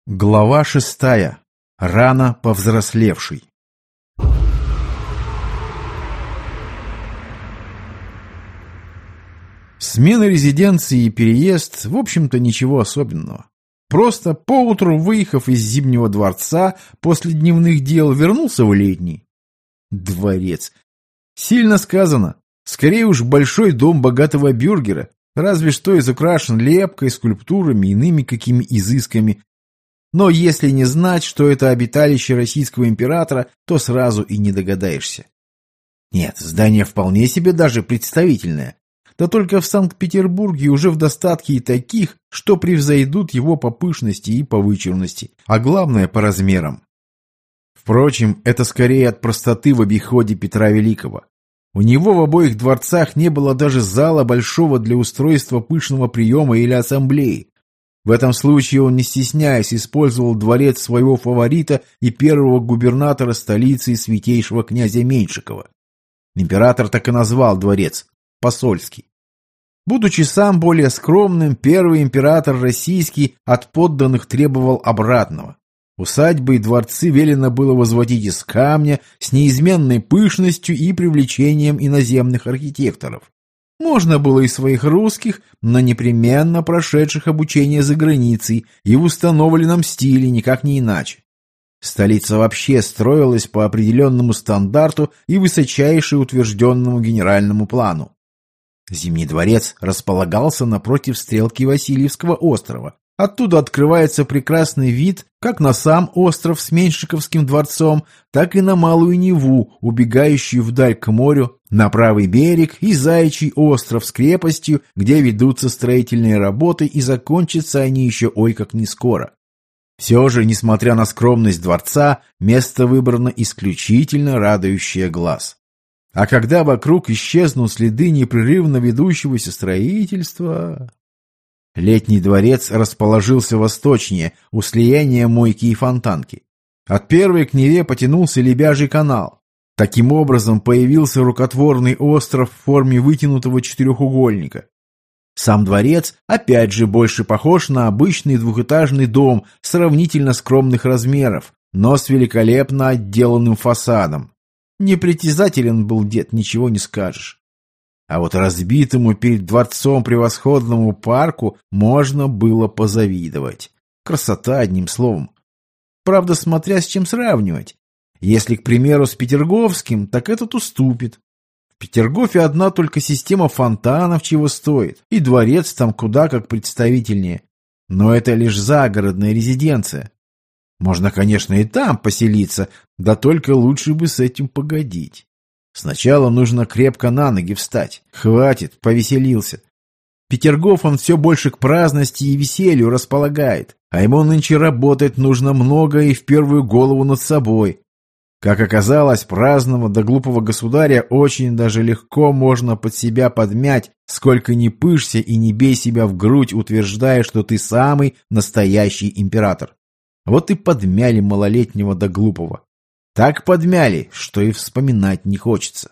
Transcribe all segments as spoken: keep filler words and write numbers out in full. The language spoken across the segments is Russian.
Глава шестая. Рано повзрослевший. Смена резиденции и переезд, в общем-то, ничего особенного. Просто поутру, выехав из Зимнего дворца, после дневных дел вернулся в летний. Дворец. Сильно сказано. Скорее уж большой дом богатого бюргера, разве что изукрашен лепкой, скульптурами, иными какими изысками. Но если не знать, что это обиталище российского императора, то сразу и не догадаешься. Нет, здание вполне себе даже представительное. Да только в Санкт-Петербурге уже в достатке и таких, что превзойдут его по пышности и по вычурности, а главное по размерам. Впрочем, это скорее от простоты в обиходе Петра Великого. У него в обоих дворцах не было даже зала большого для устройства пышного приема или ассамблеи. В этом случае он, не стесняясь, использовал дворец своего фаворита и первого губернатора столицы святейшего князя Меньшикова. Император так и назвал дворец – посольский. Будучи сам более скромным, первый император российский от подданных требовал обратного. Усадьбы и дворцы велено было возводить из камня с неизменной пышностью и привлечением иноземных архитекторов. Можно было и своих русских, но непременно прошедших обучение за границей и в установленном стиле, никак не иначе. Столица вообще строилась по определенному стандарту и высочайше утвержденному генеральному плану. Зимний дворец располагался напротив стрелки Васильевского острова. Оттуда открывается прекрасный вид как на сам остров с Меньшиковским дворцом, так и на Малую Неву, убегающую вдаль к морю, на правый берег и Заячий остров с крепостью, где ведутся строительные работы, и закончатся они еще ой как не скоро. Все же, несмотря на скромность дворца, место выбрано исключительно радующее глаз. А когда вокруг исчезнут следы непрерывно ведущегося строительства... Летний дворец расположился восточнее, у слияния Мойки и Фонтанки. От первой к Неве потянулся Лебяжий канал. Таким образом появился рукотворный остров в форме вытянутого четырехугольника. Сам дворец опять же больше похож на обычный двухэтажный дом сравнительно скромных размеров, но с великолепно отделанным фасадом. Непритязателен был дед, ничего не скажешь. А вот разбитому перед дворцом превосходному парку можно было позавидовать. Красота, одним словом. Правда, смотря с чем сравнивать. Если, к примеру, с Петерговским, так этот уступит. В Петергофе одна только система фонтанов чего стоит, и дворец там куда как представительнее. Но это лишь загородная резиденция. Можно, конечно, и там поселиться, да только лучше бы с этим погодить. Сначала нужно крепко на ноги встать. Хватит, повеселился. Петергоф он все больше к праздности и веселью располагает, а ему нынче работать нужно много и в первую голову над собой. Как оказалось, праздного да глупого государя очень даже легко можно под себя подмять, сколько ни пышься и не бей себя в грудь, утверждая, что ты самый настоящий император. Вот и подмяли малолетнего да глупого. Так подмяли, что и вспоминать не хочется.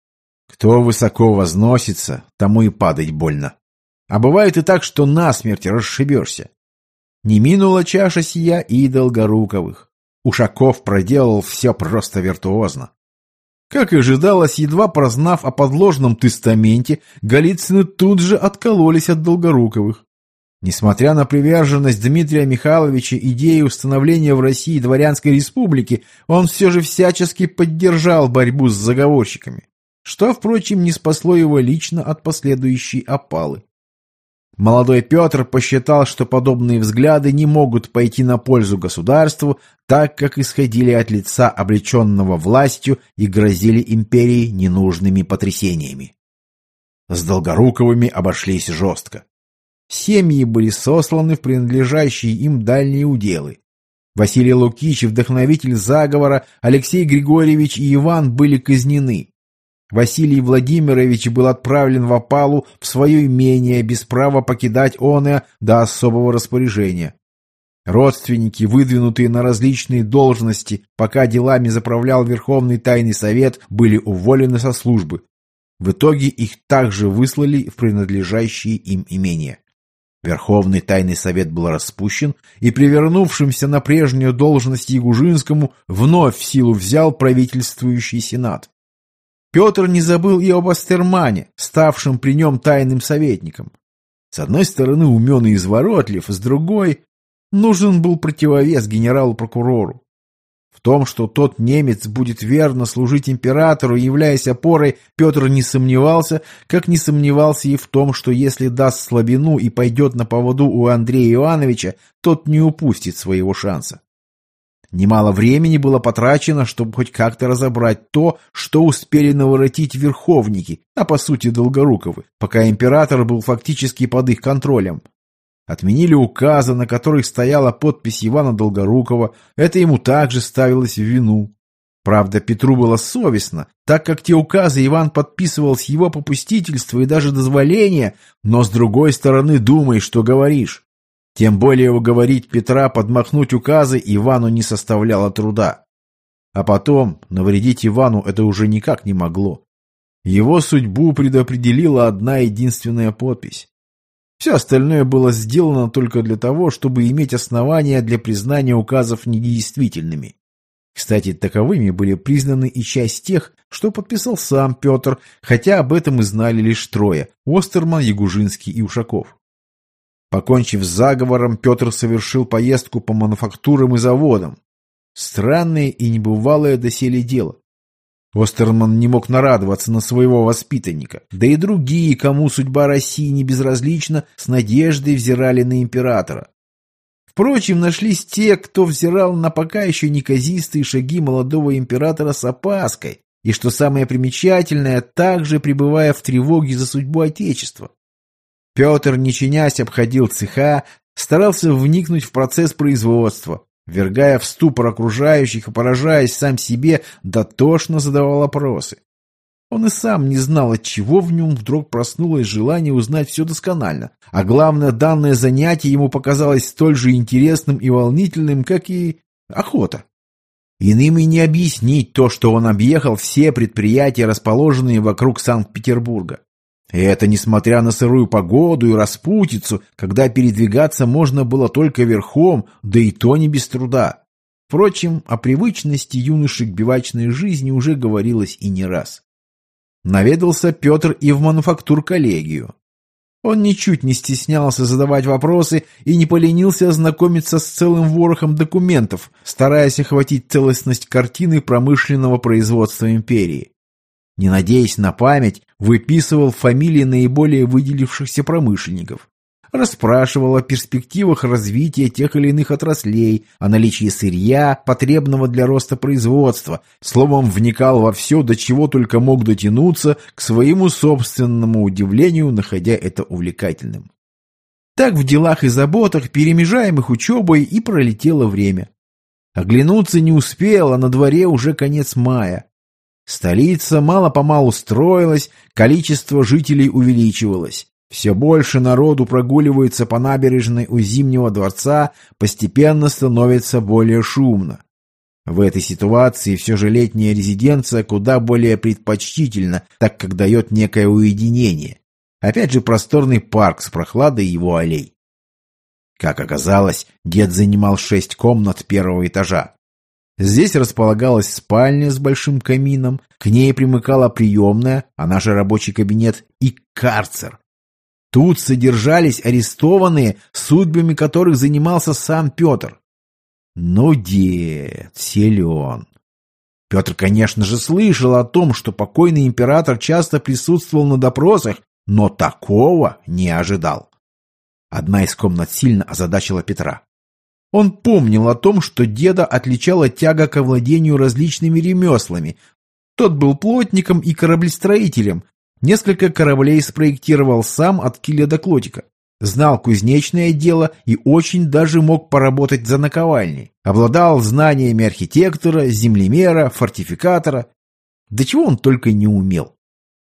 Кто высоко возносится, тому и падать больно. А бывает и так, что насмерть расшибешься. Не минула чаша сия и Долгоруковых. Ушаков проделал все просто виртуозно. Как и ожидалось, едва прознав о подложном тестаменте, Голицыны тут же откололись от Долгоруковых. Несмотря на приверженность Дмитрия Михайловича идее установления в России дворянской республики, он все же всячески поддержал борьбу с заговорщиками, что, впрочем, не спасло его лично от последующей опалы. Молодой Петр посчитал, что подобные взгляды не могут пойти на пользу государству, так как исходили от лица облеченного властью и грозили империи ненужными потрясениями. С Долгоруковыми обошлись жестко. Семьи были сосланы в принадлежащие им дальние уделы. Василий Лукич, вдохновитель заговора, Алексей Григорьевич и Иван были казнены. Василий Владимирович был отправлен в опалу в свое имение без права покидать оное до особого распоряжения. Родственники, выдвинутые на различные должности, пока делами заправлял Верховный Тайный Совет, были уволены со службы. В итоге их также выслали в принадлежащие им имения. Верховный тайный совет был распущен, и при вернувшемся на прежнюю должность Ягужинскому вновь в силу взял правительствующий сенат. Петр не забыл и об Остермане, ставшем при нем тайным советником. С одной стороны умен и изворотлив, с другой нужен был противовес генералу-прокурору. В том, что тот немец будет верно служить императору, являясь опорой, Петр не сомневался, как не сомневался и в том, что если даст слабину и пойдет на поводу у Андрея Ивановича, тот не упустит своего шанса. Немало времени было потрачено, чтобы хоть как-то разобрать то, что успели наворотить верховники, а по сути Долгоруковы, пока император был фактически под их контролем. Отменили указы, на которых стояла подпись Ивана Долгорукова, это ему также ставилось в вину. Правда, Петру было совестно, так как те указы Иван подписывал с его попустительства и даже дозволения, но с другой стороны думай, что говоришь. Тем более уговорить Петра подмахнуть указы Ивану не составляло труда. А потом навредить Ивану это уже никак не могло. Его судьбу предопределила одна единственная подпись. Все остальное было сделано только для того, чтобы иметь основания для признания указов недействительными. Кстати, таковыми были признаны и часть тех, что подписал сам Петр, хотя об этом и знали лишь трое – Остерман, Ягужинский и Ушаков. Покончив с заговором, Петр совершил поездку по мануфактурам и заводам. Странное и небывалое доселе дело. Остерман не мог нарадоваться на своего воспитанника, да и другие, кому судьба России не безразлична, с надеждой взирали на императора. Впрочем, нашлись те, кто взирал на пока еще неказистые шаги молодого императора с опаской, и, что самое примечательное, также пребывая в тревоге за судьбу Отечества. Петр, не чинясь, обходил цеха, старался вникнуть в процесс производства, ввергая в ступор окружающих и поражаясь сам себе, дотошно задавал вопросы. Он и сам не знал, отчего в нем вдруг проснулось желание узнать все досконально, а главное, данное занятие ему показалось столь же интересным и волнительным, как и охота. Иным и не объяснить то, что он объехал все предприятия, расположенные вокруг Санкт-Петербурга. И это несмотря на сырую погоду и распутицу, когда передвигаться можно было только верхом, да и то не без труда. Впрочем, о привычности юноши к бивачной жизни уже говорилось и не раз. Наведался Петр и в мануфактур-коллегию. Он ничуть не стеснялся задавать вопросы и не поленился ознакомиться с целым ворохом документов, стараясь охватить целостность картины промышленного производства империи. Не надеясь на память, выписывал фамилии наиболее выделившихся промышленников. Расспрашивал о перспективах развития тех или иных отраслей, о наличии сырья, потребного для роста производства, словом, вникал во все, до чего только мог дотянуться, к своему собственному удивлению, находя это увлекательным. Так в делах и заботах, перемежаемых учебой, и пролетело время. Оглянуться не успел, а на дворе уже конец мая. Столица мало-помалу строилась, количество жителей увеличивалось. Все больше народу прогуливается по набережной у Зимнего дворца, постепенно становится более шумно. В этой ситуации все же летняя резиденция куда более предпочтительна, так как дает некое уединение. Опять же просторный парк с прохладой его аллей. Как оказалось, дед занимал шесть комнат первого этажа. Здесь располагалась спальня с большим камином, к ней примыкала приемная, а наш рабочий кабинет, и карцер. Тут содержались арестованные, судьбами которых занимался сам Петр. Ну, дед, силен. Петр, конечно же, слышал о том, что покойный император часто присутствовал на допросах, но такого не ожидал. Одна из комнат сильно озадачила Петра. Он помнил о том, что деда отличала тяга к овладению различными ремеслами. Тот был плотником и кораблестроителем. Несколько кораблей спроектировал сам от киля до клотика. Знал кузнечное дело и очень даже мог поработать за наковальней. Обладал знаниями архитектора, землемера, фортификатора. Да чего он только не умел.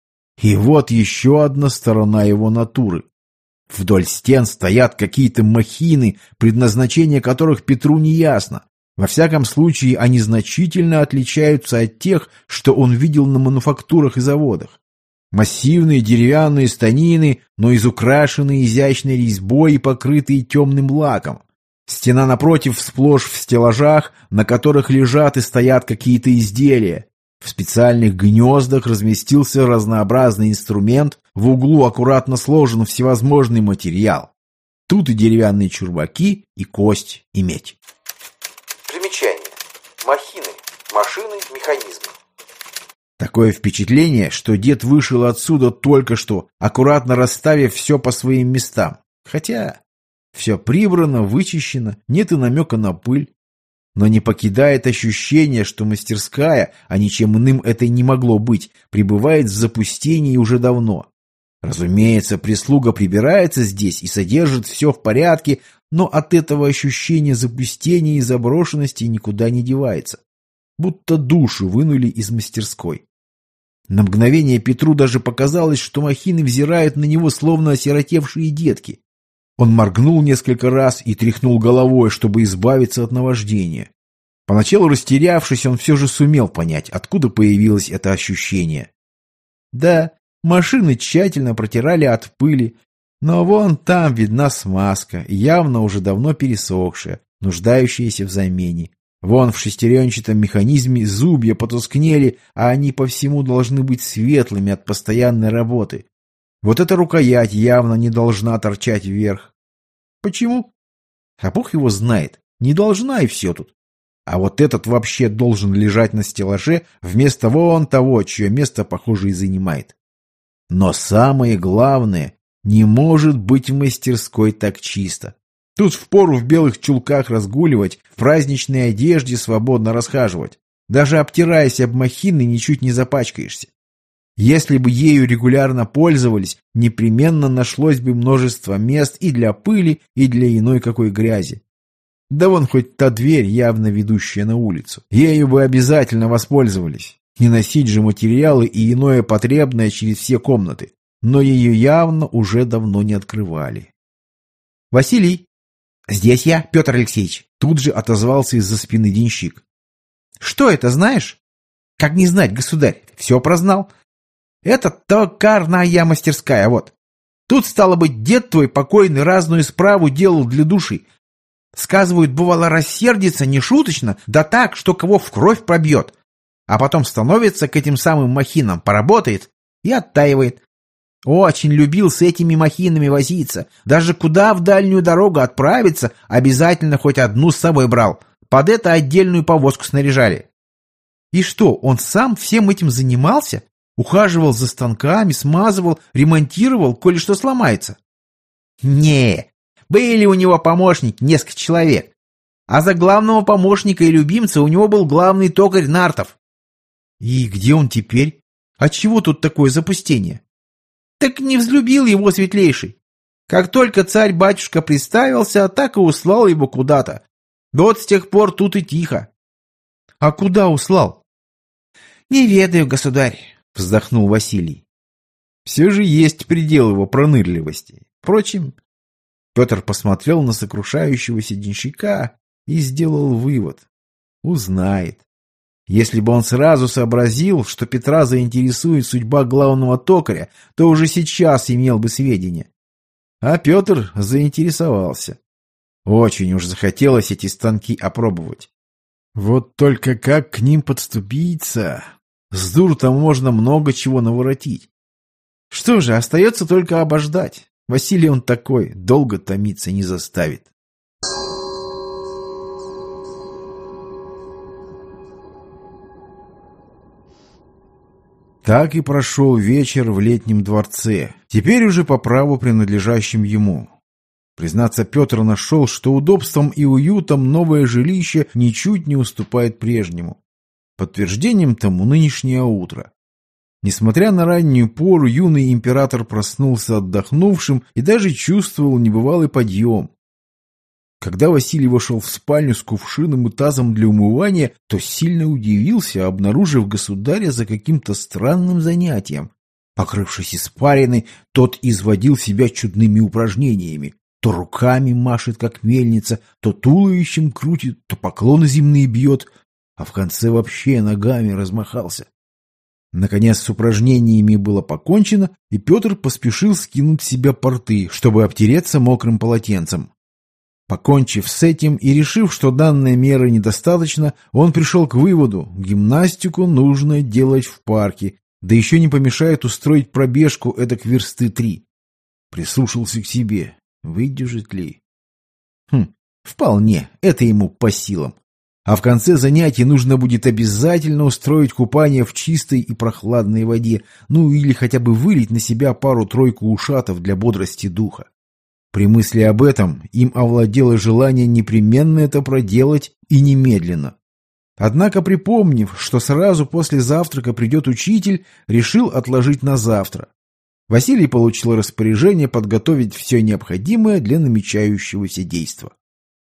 И вот еще одна сторона его натуры. Вдоль стен стоят какие-то махины, предназначение которых Петру не ясно. Во всяком случае, они значительно отличаются от тех, что он видел на мануфактурах и заводах. Массивные деревянные станины, но изукрашенные изящной резьбой и покрытые темным лаком. Стена напротив сплошь в стеллажах, на которых лежат и стоят какие-то изделия. В специальных гнездах разместился разнообразный инструмент, в углу аккуратно сложен всевозможный материал. Тут и деревянные чурбаки, и кость, и медь. Примечание. Махины. Машины, механизмы. Такое впечатление, что дед вышел отсюда только что, аккуратно расставив все по своим местам. Хотя все прибрано, вычищено, нет и намека на пыль. Но не покидает ощущение, что мастерская, а ничем иным это и не могло быть, пребывает в запустении уже давно. Разумеется, прислуга прибирается здесь и содержит все в порядке, но от этого ощущения запустения и заброшенности никуда не девается. Будто душу вынули из мастерской. На мгновение Петру даже показалось, что махины взирают на него, словно осиротевшие детки. Он моргнул несколько раз и тряхнул головой, чтобы избавиться от наваждения. Поначалу растерявшись, он все же сумел понять, откуда появилось это ощущение. Да, машины тщательно протирали от пыли, но вон там видна смазка, явно уже давно пересохшая, нуждающаяся в замене. Вон в шестеренчатом механизме зубья потускнели, а они по всему должны быть светлыми от постоянной работы. Вот эта рукоять явно не должна торчать вверх. Почему? А бог его знает. Не должна, и все тут. А вот этот вообще должен лежать на стеллаже вместо вон того, чье место, похоже, и занимает. Но самое главное, не может быть в мастерской так чисто. Тут впору в белых чулках разгуливать, в праздничной одежде свободно расхаживать. Даже обтираясь об махины, ничуть не запачкаешься. Если бы ею регулярно пользовались, непременно нашлось бы множество мест и для пыли, и для иной какой грязи. Да вон хоть та дверь, явно ведущая на улицу. Ею бы обязательно воспользовались. Не носить же материалы и иное потребное через все комнаты. Но ее явно уже давно не открывали. «Василий!» «Здесь я, Петр Алексеевич!» Тут же отозвался из-за спины денщик. «Что это, знаешь?» «Как не знать, государь, все прознал. Это токарная мастерская, вот. Тут, стало быть, дед твой покойный разную справу делал для души. Сказывают, бывало, рассердится нешуточно, да так, что кого в кровь пробьет. А потом становится к этим самым махинам, поработает и оттаивает. Очень любил с этими махинами возиться. Даже куда в дальнюю дорогу отправиться, обязательно хоть одну с собой брал. Под это отдельную повозку снаряжали». «И что, он сам всем этим занимался? Ухаживал за станками, смазывал, ремонтировал, коли что сломается?» «Не, были у него помощники, несколько человек. А за главного помощника и любимца у него был главный токарь Нартов». «И где он теперь? Отчего тут такое запустение?» «Так не взлюбил его светлейший. Как только царь-батюшка приставился, так и услал его куда-то. Вот с тех пор тут и тихо». «А куда услал?» «Не ведаю, государь», — вздохнул Василий. Все же есть предел его пронырливости. Впрочем, Петр посмотрел на сокрушающегося денщика и сделал вывод. Узнает. Если бы он сразу сообразил, что Петра заинтересует судьба главного токаря, то уже сейчас имел бы сведения. А Петр заинтересовался. Очень уж захотелось эти станки опробовать. Вот только как к ним подступиться? С дуру-то можно много чего наворотить. Что же, остается только обождать. Василий он такой, долго томиться не заставит. Так и прошел вечер в летнем дворце, теперь уже по праву принадлежащим ему. Признаться, Петр нашел, что удобством и уютом новое жилище ничуть не уступает прежнему. Подтверждением тому нынешнее утро. Несмотря на раннюю пору, юный император проснулся отдохнувшим и даже чувствовал небывалый подъем. Когда Василий вошел в спальню с кувшином и тазом для умывания, то сильно удивился, обнаружив государя за каким-то странным занятием. Покрывшись испариной, тот изводил себя чудными упражнениями. То руками машет, как мельница, то туловищем крутит, то поклоны земные бьет, а в конце вообще ногами размахался. Наконец с упражнениями было покончено, и Петр поспешил скинуть с себя порты, чтобы обтереться мокрым полотенцем. Покончив с этим и решив, что данной меры недостаточно, он пришел к выводу: гимнастику нужно делать в парке, да еще не помешает устроить пробежку эдак версты три. Прислушался к себе. Выдержит ли? Хм, вполне, это ему по силам. А в конце занятий нужно будет обязательно устроить купание в чистой и прохладной воде, ну или хотя бы вылить на себя пару-тройку ушатов для бодрости духа. При мысли об этом им овладело желание непременно это проделать и немедленно. Однако, припомнив, что сразу после завтрака придет учитель, решил отложить на завтра. Василий получил распоряжение подготовить все необходимое для намечающегося действа.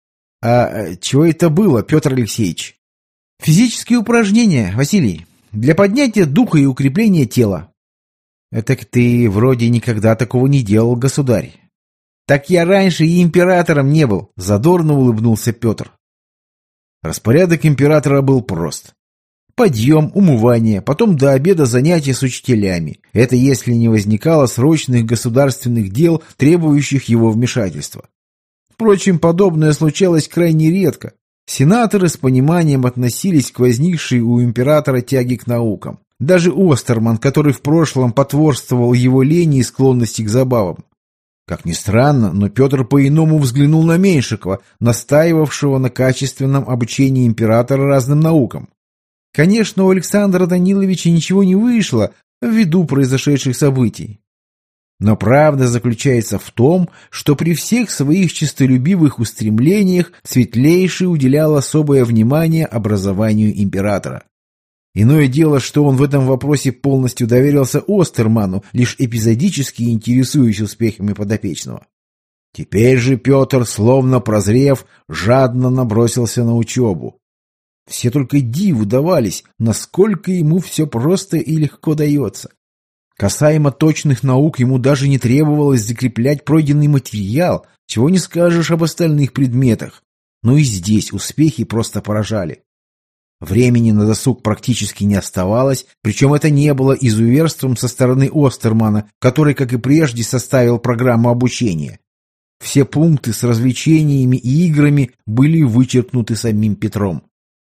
«А чего это было, Петр Алексеевич?» «Физические упражнения, Василий, для поднятия духа и укрепления тела». «Так ты вроде никогда такого не делал, государь». «Так я раньше и императором не был», — задорно улыбнулся Петр. Распорядок императора был прост. Подъем, умывание, потом до обеда занятия с учителями. Это если не возникало срочных государственных дел, требующих его вмешательства. Впрочем, подобное случалось крайне редко. Сенаторы с пониманием относились к возникшей у императора тяге к наукам. Даже Остерман, который в прошлом потворствовал его лени и склонности к забавам. Как ни странно, но Петр по-иному взглянул на Меньшикова, настаивавшего на качественном обучении императора разным наукам. Конечно, у Александра Даниловича ничего не вышло ввиду произошедших событий. Но правда заключается в том, что при всех своих честолюбивых устремлениях Светлейший уделял особое внимание образованию императора. Иное дело, что он в этом вопросе полностью доверился Остерману, лишь эпизодически интересуясь успехами подопечного. Теперь же Петр, словно прозрев, жадно набросился на учебу. Все только диву давались, насколько ему все просто и легко дается. Касаемо точных наук, ему даже не требовалось закреплять пройденный материал, чего не скажешь об остальных предметах. Но и здесь успехи просто поражали. Времени на досуг практически не оставалось, причем это не было изуверством со стороны Остермана, который, как и прежде, составил программу обучения. Все пункты с развлечениями и играми были вычеркнуты самим Петром.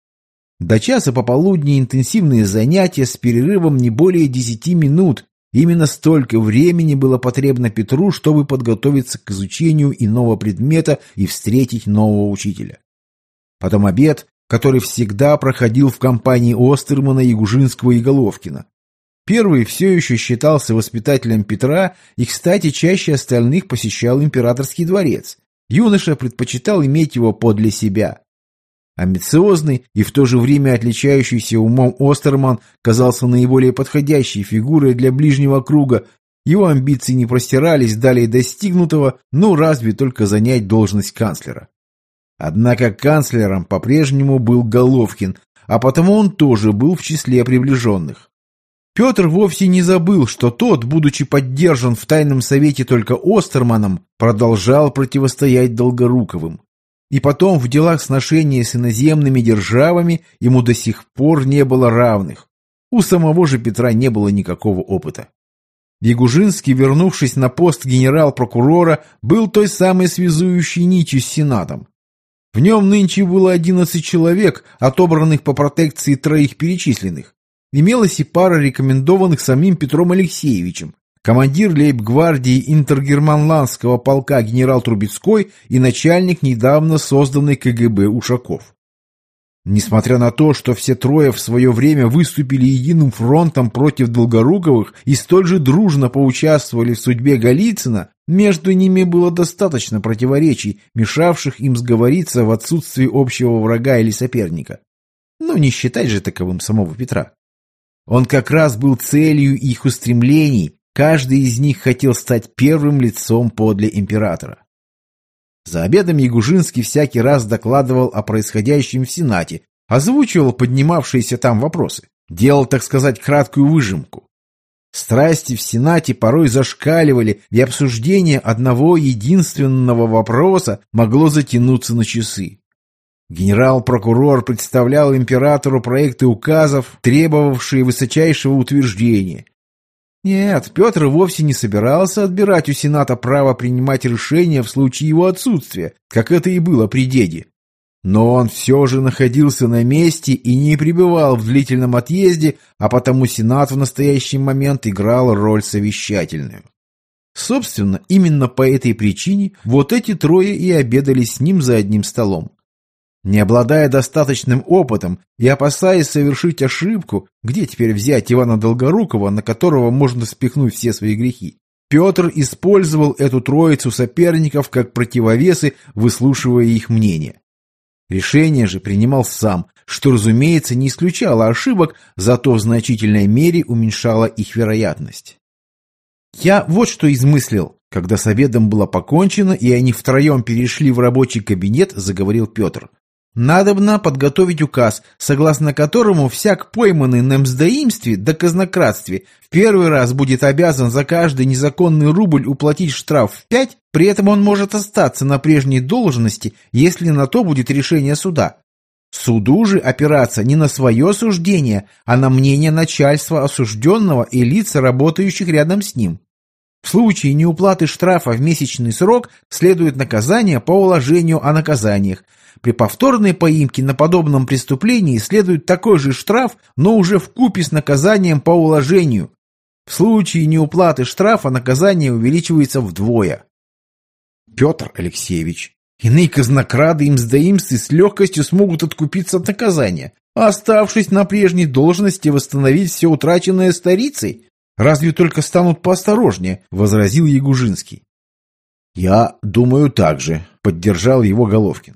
До часа пополудни интенсивные занятия с перерывом не более десяти минут. Именно столько времени было потребно Петру, чтобы подготовиться к изучению иного предмета и встретить нового учителя. Потом обед, который всегда проходил в компании Остермана, Ягужинского и Головкина. Первый все еще считался воспитателем Петра и, кстати, чаще остальных посещал императорский дворец. Юноша предпочитал иметь его подле себя. Амбициозный и в то же время отличающийся умом Остерман казался наиболее подходящей фигурой для ближнего круга. Его амбиции не простирались далее достигнутого, ну разве только занять должность канцлера. Однако канцлером по-прежнему был Головкин, а потому он тоже был в числе приближенных. Петр вовсе не забыл, что тот, будучи поддержан в тайном совете только Остерманом, продолжал противостоять Долгоруковым. И потом в делах сношения с иноземными державами ему до сих пор не было равных. У самого же Петра не было никакого опыта. Ягужинский, вернувшись на пост генерал-прокурора, был той самой связующей нитью с Сенатом. В нем нынче было одиннадцать человек, отобранных по протекции троих перечисленных. Имелась и пара рекомендованных самим Петром Алексеевичем. Командир лейб-гвардии интергерманландского полка генерал Трубецкой и начальник недавно созданной ка гэ бэ Ушаков. Несмотря на то, что все трое в свое время выступили единым фронтом против Долгоруковых и столь же дружно поучаствовали в судьбе Голицына, между ними было достаточно противоречий, мешавших им сговориться в отсутствии общего врага или соперника. Но не считать же таковым самого Петра. Он как раз был целью их устремлений. Каждый из них хотел стать первым лицом подле императора. За обедом Ягужинский всякий раз докладывал о происходящем в Сенате, озвучивал поднимавшиеся там вопросы, делал, так сказать, краткую выжимку. Страсти в Сенате порой зашкаливали, и обсуждение одного единственного вопроса могло затянуться на часы. Генерал-прокурор представлял императору проекты указов, требовавшие высочайшего утверждения. Нет, Петр вовсе не собирался отбирать у Сената право принимать решения в случае его отсутствия, как это и было при деде. Но он все же находился на месте и не пребывал в длительном отъезде, а потому Сенат в настоящий момент играл роль совещательную. Собственно, именно по этой причине вот эти трое и обедали с ним за одним столом. Не обладая достаточным опытом и опасаясь совершить ошибку, где теперь взять Ивана Долгорукова, на которого можно спихнуть все свои грехи, Петр использовал эту троицу соперников как противовесы, выслушивая их мнение. Решение же принимал сам, что, разумеется, не исключало ошибок, зато в значительной мере уменьшало их вероятность. «Я вот что измыслил», — когда с обедом было покончено, и они втроем перешли в рабочий кабинет, заговорил Петр. «Надобно подготовить указ, согласно которому всяк пойманный на мздоимстве да казнократстве в первый раз будет обязан за каждый незаконный рубль уплатить штраф в пять, при этом он может остаться на прежней должности, если на то будет решение суда. Суду же опираться не на свое суждение, а на мнение начальства осужденного и лиц, работающих рядом с ним. В случае неуплаты штрафа в месячный срок следует наказание по уложению о наказаниях. При повторной поимке на подобном преступлении следует такой же штраф, но уже вкупе с наказанием по уложению. В случае неуплаты штрафа наказание увеличивается вдвое». «Петр Алексеевич, иные казнокрады и мздоимцы с легкостью смогут откупиться от наказания, а оставшись на прежней должности восстановить все утраченное старицей? Разве только станут поосторожнее», — возразил Ягужинский. «Я думаю так же», — поддержал его Головкин.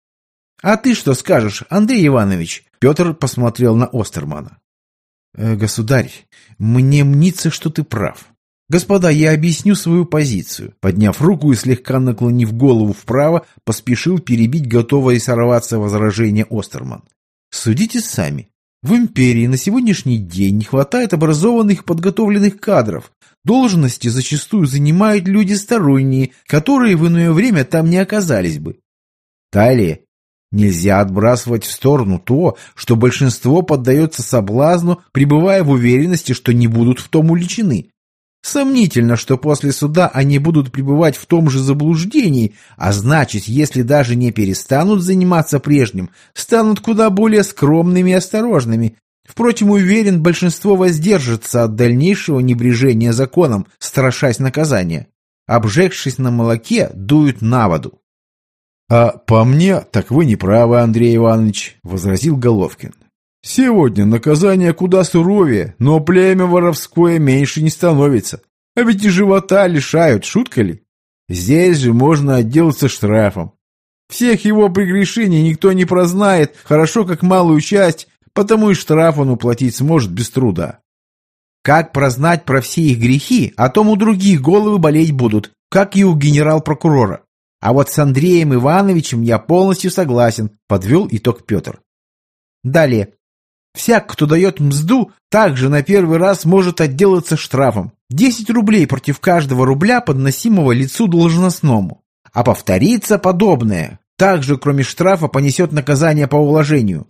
«А ты что скажешь, Андрей Иванович?» — Петр посмотрел на Остермана. «Э, «Государь, мне мнится, что ты прав. Господа, я объясню свою позицию». Подняв руку и слегка наклонив голову вправо, поспешил перебить готовое сорваться возражение Остерман. «Судите сами. В империи на сегодняшний день не хватает образованных и подготовленных кадров. Должности зачастую занимают люди сторонние, которые в иное время там не оказались бы. Далее. Нельзя отбрасывать в сторону то, что большинство поддается соблазну, пребывая в уверенности, что не будут в том уличены. Сомнительно, что после суда они будут пребывать в том же заблуждении, а значит, если даже не перестанут заниматься прежним, станут куда более скромными и осторожными. Впрочем, уверен, большинство воздержится от дальнейшего небрежения законом, страшась наказания. Обжегшись на молоке, дуют на воду. «А по мне, так вы не правы, Андрей Иванович», — возразил Головкин. «Сегодня наказание куда суровее, но племя воровское меньше не становится. А ведь и живота лишают, шутка ли? Здесь же можно отделаться штрафом. Всех его прегрешений никто не прознает, хорошо как малую часть, потому и штраф он уплатить сможет без труда». «Как прознать про все их грехи, о том у других головы болеть будут, как и у генерал-прокурора. А вот с Андреем Ивановичем я полностью согласен», — подвел итог Петр. Далее. Всяк, кто дает мзду, также на первый раз может отделаться штрафом. десять рублей против каждого рубля, подносимого лицу должностному. А повторится подобное. Также, кроме штрафа, понесет наказание по уложению.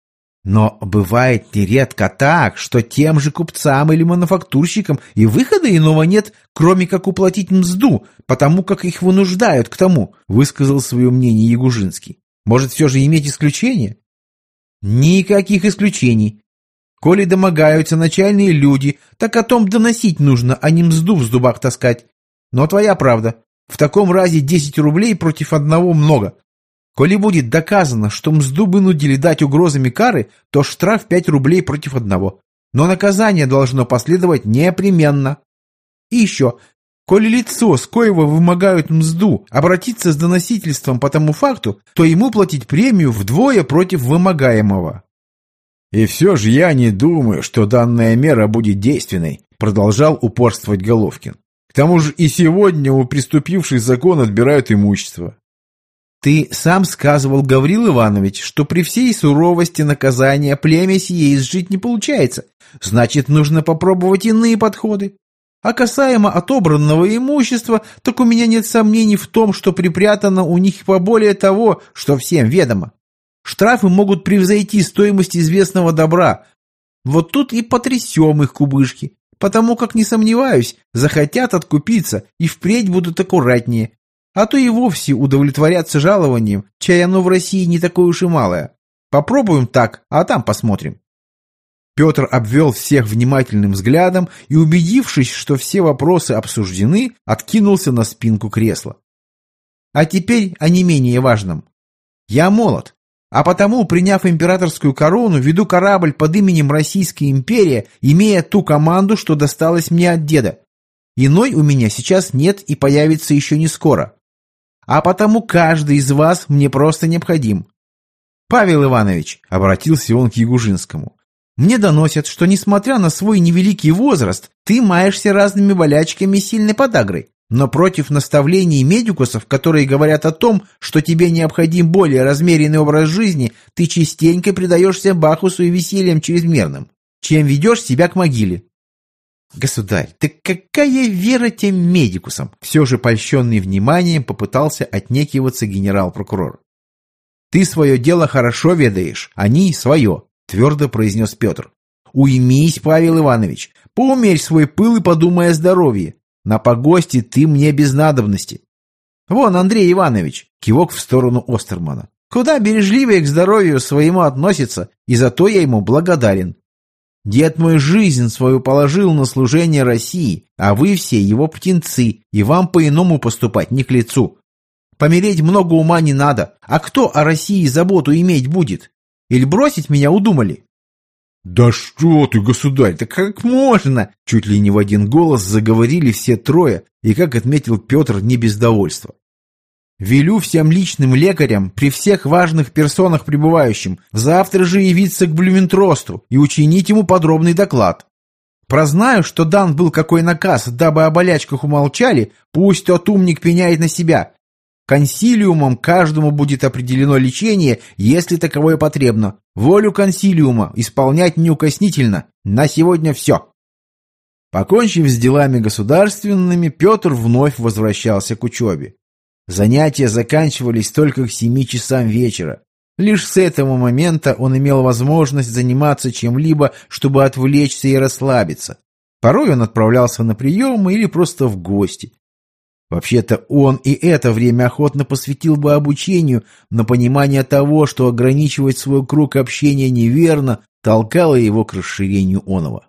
Но бывает нередко так, что тем же купцам или мануфактурщикам и выхода иного нет, кроме как уплатить мзду, потому как их вынуждают к тому, высказал свое мнение Ягужинский. Может, все же иметь исключение? Никаких исключений. Коли домогаются начальные люди, так о том доносить нужно, а не мзду в зубах таскать. Но твоя правда. В таком разе десять рублей против одного много. Коли будет доказано, что мзду вынудили дать угрозами кары, то штраф пять рублей против одного. Но наказание должно последовать непременно. И еще, коли лицо, с коего вымогают мзду, обратиться с доносительством по тому факту, то ему платить премию вдвое против вымогаемого. «И все же я не думаю, что данная мера будет действенной», продолжал упорствовать Головкин. «К тому же и сегодня у приступивших закон отбирают имущество». «Ты сам сказывал, Гаврил Иванович, что при всей суровости наказания племя сие изжить не получается. Значит, нужно попробовать иные подходы. А касаемо отобранного имущества, так у меня нет сомнений в том, что припрятано у них поболее того, что всем ведомо. Штрафы могут превзойти стоимость известного добра. Вот тут и потрясем их кубышки, потому как, не сомневаюсь, захотят откупиться и впредь будут аккуратнее. А то и вовсе удовлетворятся жалованием, чай оно в России не такое уж и малое. Попробуем так, а там посмотрим. Петр обвел всех внимательным взглядом и, убедившись, что все вопросы обсуждены, откинулся на спинку кресла. А теперь о не менее важном. Я молод, а потому, приняв императорскую корону, веду корабль под именем Российская империя, имея ту команду, что досталась мне от деда. Иной у меня сейчас нет и появится еще не скоро. А потому каждый из вас мне просто необходим. Павел Иванович, — обратился он к Ягужинскому, — мне доносят, что, несмотря на свой невеликий возраст, ты маешься разными болячками и сильной подагрой. Но против наставлений медикусов, которые говорят о том, что тебе необходим более размеренный образ жизни, ты частенько предаешься бахусу и весельям чрезмерным, чем ведешь себя к могиле. Государь, так какая вера тем медикусам? Все же, польщенный вниманием, попытался отнекиваться генерал-прокурор. Ты свое дело хорошо ведаешь, они свое, твердо произнес Петр. Уймись, Павел Иванович, поумерь свой пыл и подумай о здоровье. На погосте ты мне без надобности. Вон, Андрей Иванович, кивок в сторону Остермана, куда бережливее к здоровью своему относится, и за то я ему благодарен. Дед мой жизнь свою положил на служение России, а вы все его птенцы, и вам по-иному поступать не к лицу. Помереть много ума не надо, а кто о России заботу иметь будет? Или бросить меня удумали? «Да что ты, государь, да как можно?» Чуть ли не в один голос заговорили все трое, и, как отметил Петр, не без довольства. «Велю всем личным лекарям, при всех важных персонах пребывающим, завтра же явиться к Блюментросту и учинить ему подробный доклад. Прознаю, что дан был какой наказ, дабы о болячках умолчали, пусть тот умник пеняет на себя. Консилиумом каждому будет определено лечение, если таковое потребно. Волю консилиума исполнять неукоснительно. На сегодня все». Покончив с делами государственными, Петр вновь возвращался к учебе. Занятия заканчивались только к семи часам вечера. Лишь с этого момента он имел возможность заниматься чем-либо, чтобы отвлечься и расслабиться. Порой он отправлялся на приемы или просто в гости. Вообще-то он и это время охотно посвятил бы обучению, но понимание того, что ограничивать свой круг общения неверно, толкало его к расширению оного.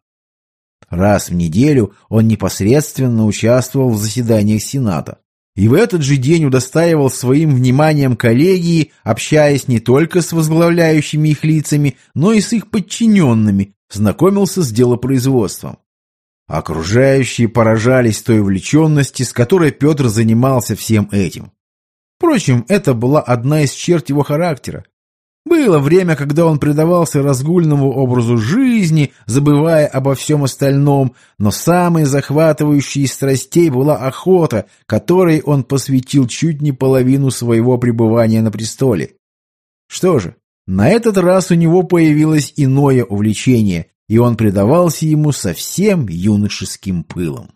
Раз в неделю он непосредственно участвовал в заседаниях Сената. И в этот же день удостаивал своим вниманием коллегии, общаясь не только с возглавляющими их лицами, но и с их подчиненными, знакомился с делопроизводством. Окружающие поражались той увлеченности, с которой Петр занимался всем этим. Впрочем, это была одна из черт его характера. Было время, когда он предавался разгульному образу жизни, забывая обо всем остальном, но самой захватывающей из страстей была охота, которой он посвятил чуть не половину своего пребывания на престоле. Что же, на этот раз у него появилось иное увлечение, и он предавался ему со всем юношеским пылом.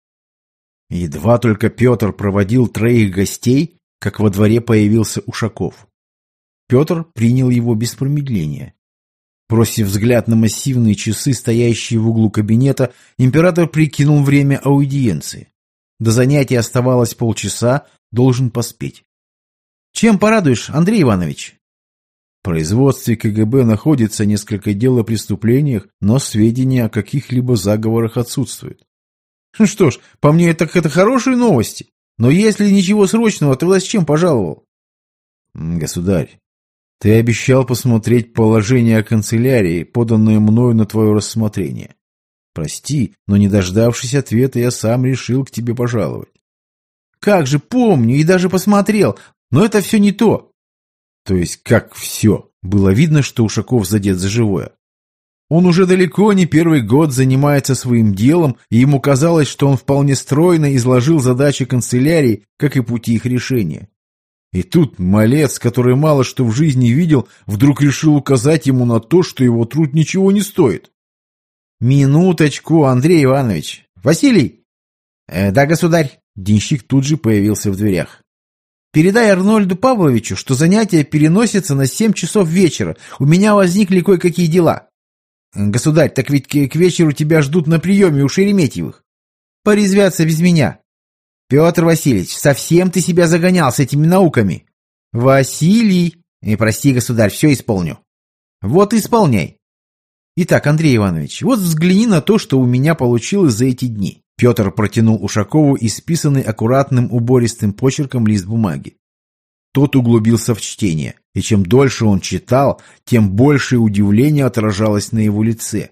Едва только Петр проводил троих гостей, как во дворе появился Ушаков. Петр принял его без промедления. Бросив взгляд на массивные часы, стоящие в углу кабинета, император прикинул время аудиенции. До занятия оставалось полчаса, должен поспеть. «Чем порадуешь, Андрей Иванович?» В производстве ка гэ бэ находится несколько дел о преступлениях, но сведения о каких-либо заговорах отсутствуют. Что ж, по мне так это хорошие новости. Но если ничего срочного, то зачем пожаловал? Государь, ты обещал посмотреть положение о канцелярии, поданное мною на твое рассмотрение. Прости, но не дождавшись ответа, я сам решил к тебе пожаловать. Как же помню и даже посмотрел, но это все не то. То есть как все? Было видно, что Ушаков задет за живое. Он уже далеко не первый год занимается своим делом, и ему казалось, что он вполне стройно изложил задачи канцелярии, как и пути их решения. И тут малец, который мало что в жизни видел, вдруг решил указать ему на то, что его труд ничего не стоит. «Минуточку, Андрей Иванович. Василий!» э, «Да, государь!» Денщик тут же появился в дверях. Передай Арнольду Павловичу, что занятия переносятся на семь часов вечера. У меня возникли кое-какие дела. Государь, так ведь к, к вечеру тебя ждут на приеме у Шереметьевых. Порезвятся без меня. Петр Васильевич, совсем ты себя загонял с этими науками. Василий... И прости, государь, все исполню. Вот и исполняй. Итак, Андрей Иванович, вот взгляни на то, что у меня получилось за эти дни. Петр протянул Ушакову исписанный аккуратным убористым почерком лист бумаги. Тот углубился в чтение, и чем дольше он читал, тем большее удивление отражалось на его лице.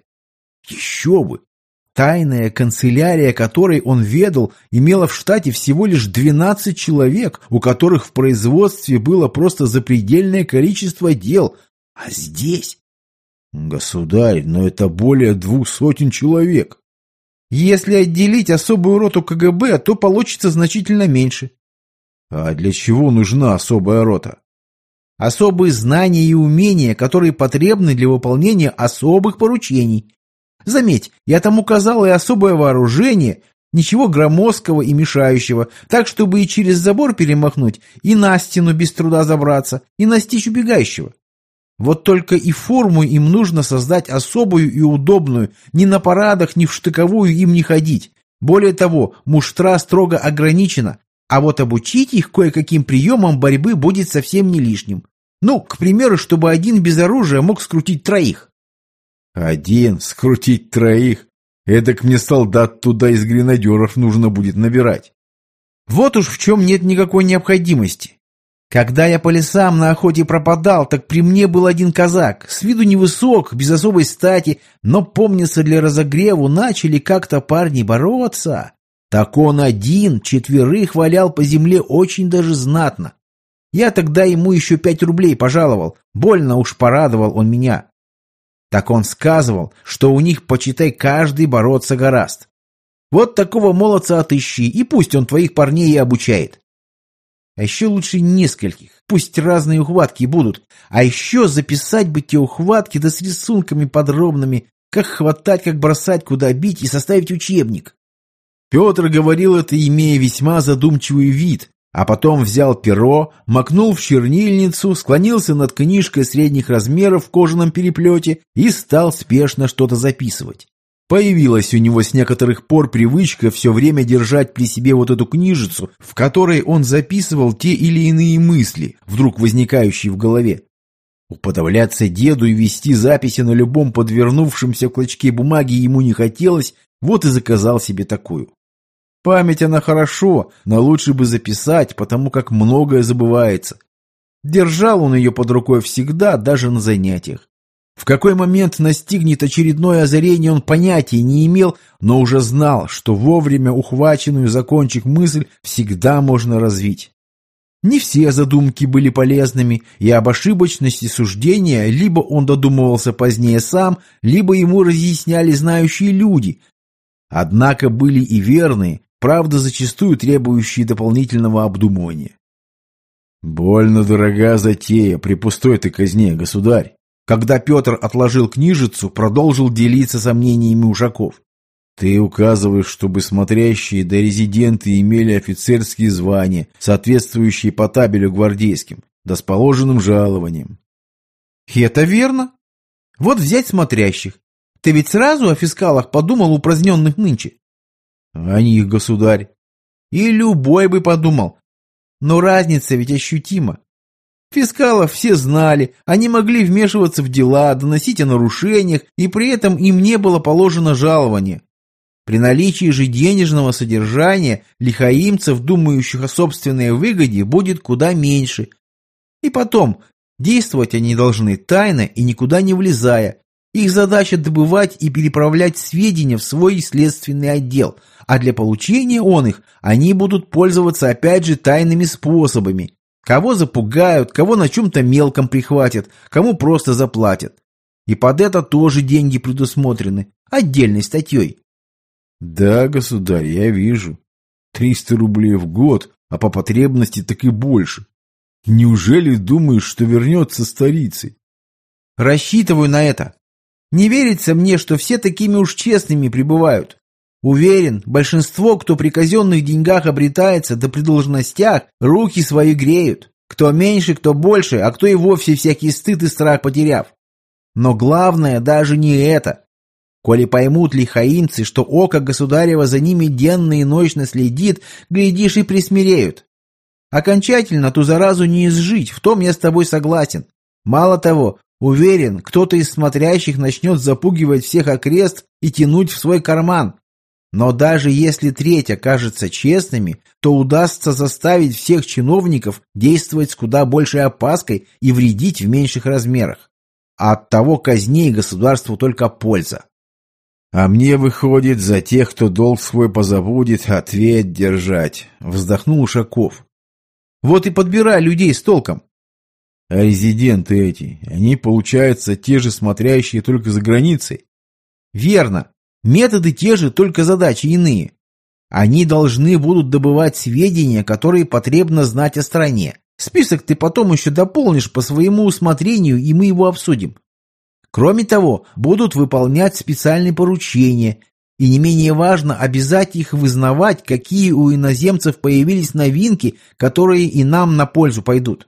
Еще бы! Тайная канцелярия, которой он ведал, имела в штате всего лишь двенадцать человек, у которых в производстве было просто запредельное количество дел. А здесь... Государь, но это более двух сотен человек. Если отделить особую роту КГБ, то получится значительно меньше. А для чего нужна особая рота? Особые знания и умения, которые потребны для выполнения особых поручений. Заметь, я там указал и особое вооружение, ничего громоздкого и мешающего, так, чтобы и через забор перемахнуть, и на стену без труда забраться, и настичь убегающего. Вот только и форму им нужно создать особую и удобную, ни на парадах, ни в штыковую им не ходить. Более того, муштра строго ограничена, а вот обучить их кое-каким приемам борьбы будет совсем не лишним. Ну, к примеру, чтобы один без оружия мог скрутить троих. Один скрутить троих? Эдак мне солдат туда из гренадеров нужно будет набирать. Вот уж в чем нет никакой необходимости. Когда я по лесам на охоте пропадал, так при мне был один казак, с виду невысок, без особой стати, но, помнится, для разогреву начали как-то парни бороться. Так он один четверых валял по земле очень даже знатно. Я тогда ему еще пять рублей пожаловал, больно уж порадовал он меня. Так он сказывал, что у них, почитай, каждый бороться гораст. Вот такого молодца отыщи, и пусть он твоих парней и обучает. А еще лучше нескольких, пусть разные ухватки будут. А еще записать бы те ухватки, да с рисунками подробными, как хватать, как бросать, куда бить, и составить учебник. Петр говорил это, имея весьма задумчивый вид, а потом взял перо, макнул в чернильницу, склонился над книжкой средних размеров в кожаном переплете и стал спешно что-то записывать. Появилась у него с некоторых пор привычка все время держать при себе вот эту книжицу, в которой он записывал те или иные мысли, вдруг возникающие в голове. Уподавляться деду и вести записи на любом подвернувшемся клочке бумаги ему не хотелось, вот и заказал себе такую. Память она хорошо, но лучше бы записать, потому как многое забывается. Держал он ее под рукой всегда, даже на занятиях. В какой момент настигнет очередное озарение, он понятия не имел, но уже знал, что вовремя ухваченную за кончик мысль всегда можно развить. Не все задумки были полезными, и об ошибочности суждения либо он додумывался позднее сам, либо ему разъясняли знающие люди. Однако были и верные, правда зачастую требующие дополнительного обдумывания. «Больно дорога затея при пустой-то казне, государь». Когда Петр отложил книжицу, продолжил делиться сомнениями Ушаков. «Ты указываешь, чтобы смотрящие да резиденты имели офицерские звания, соответствующие по табелю гвардейским, да с положенным жалованием». «Это верно. Вот взять смотрящих. Ты ведь сразу о фискалах подумал, упраздненных нынче?» «О них, государь». «И любой бы подумал. Но разница ведь ощутима. Фискалов все знали, они могли вмешиваться в дела, доносить о нарушениях, и при этом им не было положено жалование. При наличии же денежного содержания лихаимцев, думающих о собственной выгоде, будет куда меньше. И потом, действовать они должны тайно и никуда не влезая. Их задача добывать и переправлять сведения в свой следственный отдел, а для получения он их они будут пользоваться опять же тайными способами. Кого запугают, кого на чем-то мелком прихватят, кому просто заплатят. И под это тоже деньги предусмотрены, отдельной статьей. Да, государь, я вижу. Триста рублей в год, а по потребности так и больше. Неужели думаешь, что вернется старицей? Рассчитываю на это. Не верится мне, что все такими уж честными пребывают. Уверен, большинство, кто при казенных деньгах обретается, да при должностях, руки свои греют. Кто меньше, кто больше, а кто и вовсе всякий стыд и страх потеряв. Но главное даже не это. Коли поймут лихаимцы, что око государева за ними денно и ночно следит, глядишь и присмиреют. Окончательно ту заразу не изжить, в том я с тобой согласен. Мало того, уверен, кто-то из смотрящих начнет запугивать всех окрест и тянуть в свой карман. Но даже если треть окажется честными, то удастся заставить всех чиновников действовать с куда большей опаской и вредить в меньших размерах. А от того казне и государству только польза. А мне, выходит, за тех, кто долг свой позабудет, ответ держать, вздохнул Ушаков. Вот и подбирай людей с толком. А резиденты эти, они, получается, те же смотрящие только за границей? Верно. Методы те же, только задачи иные. Они должны будут добывать сведения, которые потребно знать о стране. Список ты потом еще дополнишь по своему усмотрению, и мы его обсудим. Кроме того, будут выполнять специальные поручения, и не менее важно обязать их вызнавать, какие у иноземцев появились новинки, которые и нам на пользу пойдут.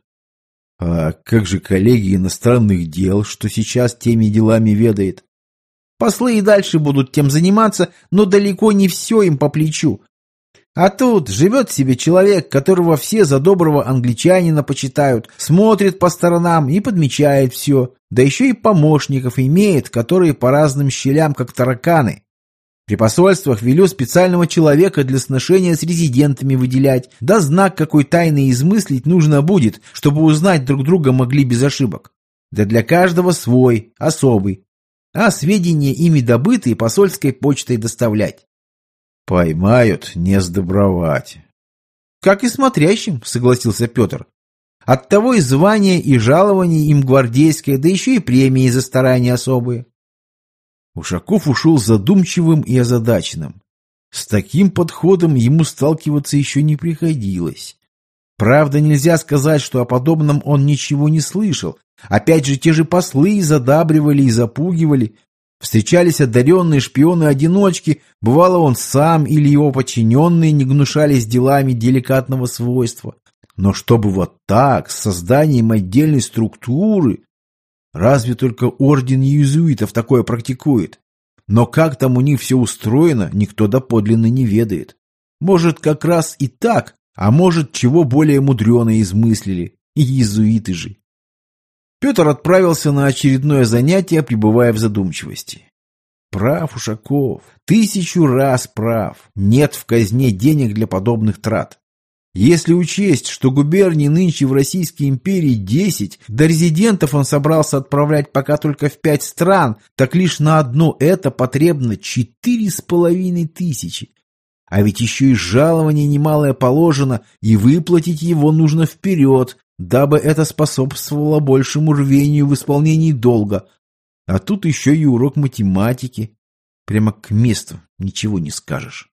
А как же коллеги иностранных дел, что сейчас теми делами ведает? Послы и дальше будут тем заниматься, но далеко не все им по плечу. А тут живет себе человек, которого все за доброго англичанина почитают, смотрит по сторонам и подмечает все, да еще и помощников имеет, которые по разным щелям, как тараканы. При посольствах велю специального человека для сношения с резидентами выделять, да знак какой тайный измыслить нужно будет, чтобы узнать друг друга могли без ошибок. Да для каждого свой, особый. А сведения ими добытые посольской почтой доставлять. Поймают, не сдобровать. Как и смотрящим, согласился Петр. Оттого и звание, и жалование им гвардейское, да еще и премии за старания особые. Ушаков ушел задумчивым и озадаченным. С таким подходом ему сталкиваться еще не приходилось. Правда, нельзя сказать, что о подобном он ничего не слышал. Опять же, те же послы и задабривали, и запугивали. Встречались одаренные шпионы-одиночки, бывало он сам или его подчиненные не гнушались делами деликатного свойства. Но чтобы вот так, с созданием отдельной структуры, разве только орден иезуитов такое практикует. Но как там у них все устроено, никто доподлинно не ведает. Может, как раз и так, а может, чего более мудреное измыслили, и иезуиты же. Петр отправился на очередное занятие, пребывая в задумчивости. Прав Ушаков, тысячу раз прав. Нет в казне денег для подобных трат. Если учесть, что губерний нынче в Российской империи десять, да резидентов он собрался отправлять пока только в пять стран, так лишь на одно это потребно четыре с половиной тысячи. А ведь еще и жалование немалое положено, и выплатить его нужно вперед, дабы это способствовало большему рвению в исполнении долга. А тут еще и урок математики. Прямо к месту, ничего не скажешь.